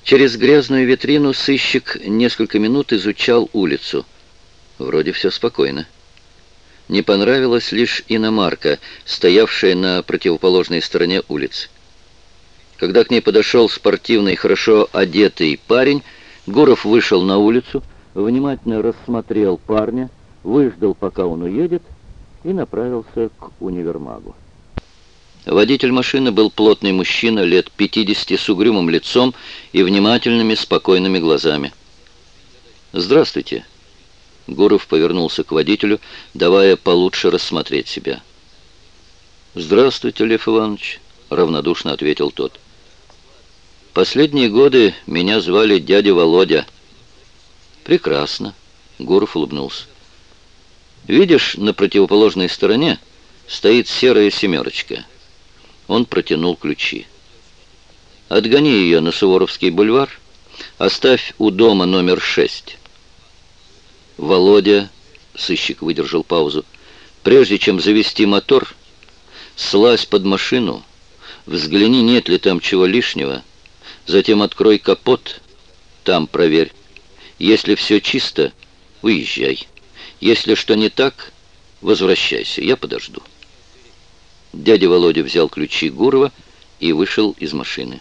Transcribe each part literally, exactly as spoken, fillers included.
Через грязную витрину сыщик несколько минут изучал улицу. Вроде все спокойно. Не понравилась лишь иномарка, стоявшая на противоположной стороне улицы. Когда к ней подошел спортивный, хорошо одетый парень, Гуров вышел на улицу, внимательно рассмотрел парня, выждал, пока он уедет, и направился к универмагу. Водитель машины был плотный мужчина, лет пятидесяти, с угрюмым лицом и внимательными, спокойными глазами. «Здравствуйте». Гуров повернулся к водителю, давая получше рассмотреть себя. «Здравствуйте, Лев Иванович», — равнодушно ответил тот. «Последние годы меня звали дядя Володя». «Прекрасно», — Гуров улыбнулся. «Видишь, на противоположной стороне стоит серая семерочка». Он протянул ключи. «Отгони ее на Суворовский бульвар, оставь у дома номер шесть». «Володя», — сыщик выдержал паузу, — «прежде чем завести мотор, слазь под машину, взгляни, нет ли там чего лишнего, затем открой капот, там проверь. Если все чисто, уезжай. Если что не так, возвращайся, я подожду». Дядя Володя взял ключи Гурова и вышел из машины.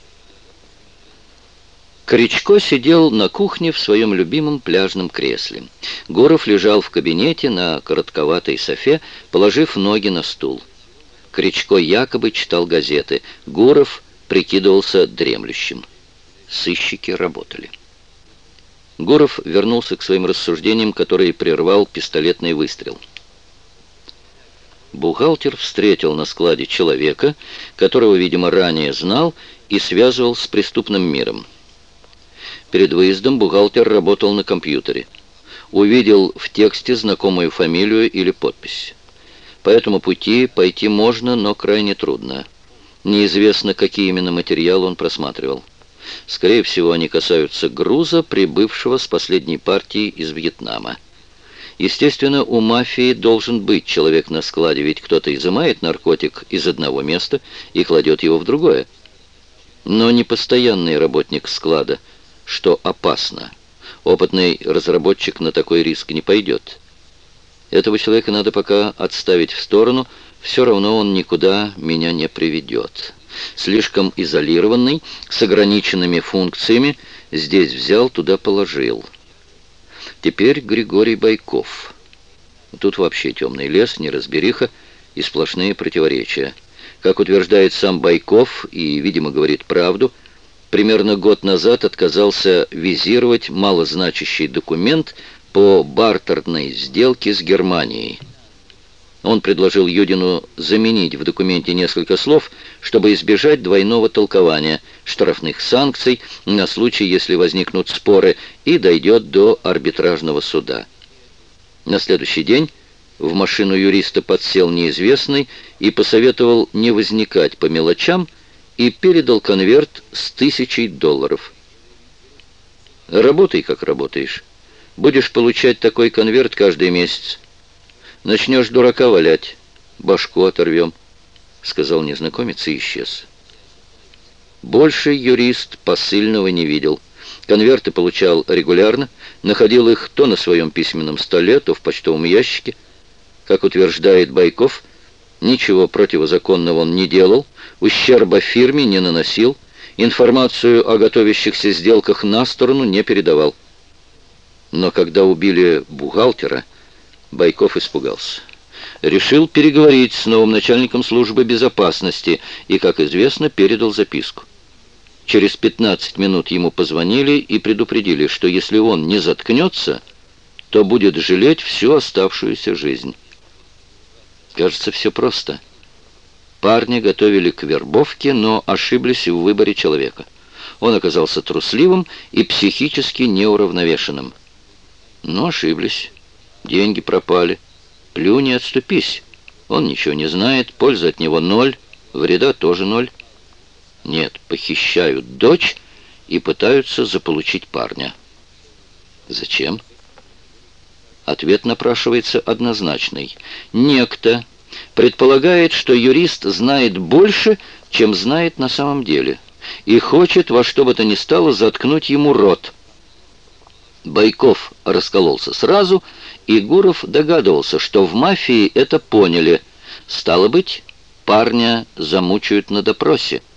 Кричко сидел на кухне в своем любимом пляжном кресле. Гуров лежал в кабинете на коротковатой софе, положив ноги на стул. Кричко якобы читал газеты. Гуров прикидывался дремлющим. Сыщики работали. Гуров вернулся к своим рассуждениям, которые прервал пистолетный выстрел. Бухгалтер встретил на складе человека, которого, видимо, ранее знал и связывал с преступным миром. Перед выездом бухгалтер работал на компьютере. Увидел в тексте знакомую фамилию или подпись. По этому пути пойти можно, но крайне трудно. Неизвестно, какие именно материалы он просматривал. Скорее всего, они касаются груза, прибывшего с последней партии из Вьетнама. Естественно, у мафии должен быть человек на складе, ведь кто-то изымает наркотик из одного места и кладет его в другое. Но не постоянный работник склада, что опасно. Опытный разработчик на такой риск не пойдет. Этого человека надо пока отставить в сторону, все равно он никуда меня не приведет. Слишком изолированный, с ограниченными функциями, здесь взял, туда положил. Теперь Григорий Байков. Тут вообще темный лес, неразбериха и сплошные противоречия. Как утверждает сам Байков, и, видимо, говорит правду, примерно год назад отказался визировать малозначащий документ по бартерной сделке с Германией. Он предложил Юдину заменить в документе несколько слов, чтобы избежать двойного толкования, штрафных санкций на случай, если возникнут споры, и дойдет до арбитражного суда. На следующий день в машину юриста подсел неизвестный и посоветовал не возникать по мелочам и передал конверт с тысячей долларов. «Работай, как работаешь. Будешь получать такой конверт каждый месяц. Начнешь дурака валять, башку оторвем», — сказал незнакомец и исчез. Больше юрист посыльного не видел. Конверты получал регулярно, находил их то на своем письменном столе, то в почтовом ящике. Как утверждает Байков, ничего противозаконного он не делал, ущерба фирме не наносил, информацию о готовящихся сделках на сторону не передавал. Но когда убили бухгалтера, Байков испугался. Решил переговорить с новым начальником службы безопасности и, как известно, передал записку. Через пятнадцать минут ему позвонили и предупредили, что если он не заткнется, то будет жалеть всю оставшуюся жизнь. Кажется, все просто. Парня готовили к вербовке, но ошиблись в выборе человека. Он оказался трусливым и психически неуравновешенным. Но ошиблись. Деньги пропали. Плюнь и отступись. Он ничего не знает, пользы от него ноль, вреда тоже ноль. Нет, похищают дочь и пытаются заполучить парня. Зачем? Ответ напрашивается однозначный. Некто предполагает, что юрист знает больше, чем знает на самом деле. и хочет во что бы то ни стало заткнуть ему рот. Байков раскололся сразу, и Гуров догадывался, что в мафии это поняли. Стало быть, парня замучают на допросе.